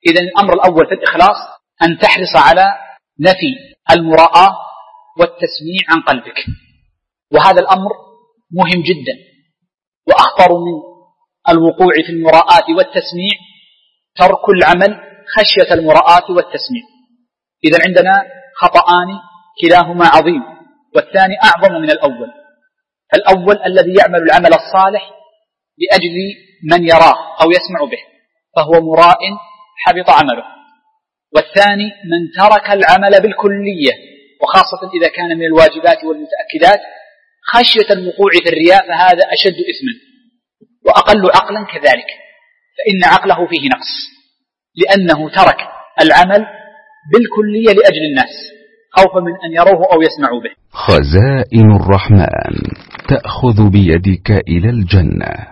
إذن الأمر الأول في الإخلاص أن تحرص على نفي المراءة والتسميع عن قلبك، وهذا الأمر مهم جدا، وأخطر من الوقوع في المراءة والتسميع ترك العمل خشية المراءة والتسميع. إذن عندنا خطأان كلاهما عظيم، والثاني أعظم من الأول. الأول الذي يعمل العمل الصالح لأجل من يراه أو يسمع به فهو مراء حبط عمله، والثاني من ترك العمل بالكلية، وخاصة إذا كان من الواجبات والمتأكدات خشية الوقوع في الرياء، فهذا أشد إثما وأقل عقلا كذلك، فإن عقله فيه نقص لأنه ترك العمل بالكلية لأجل الناس خوفا من أن يروه أو يسمعوا به. خزائن الرحمن تأخذ بيدك إلى الجنة.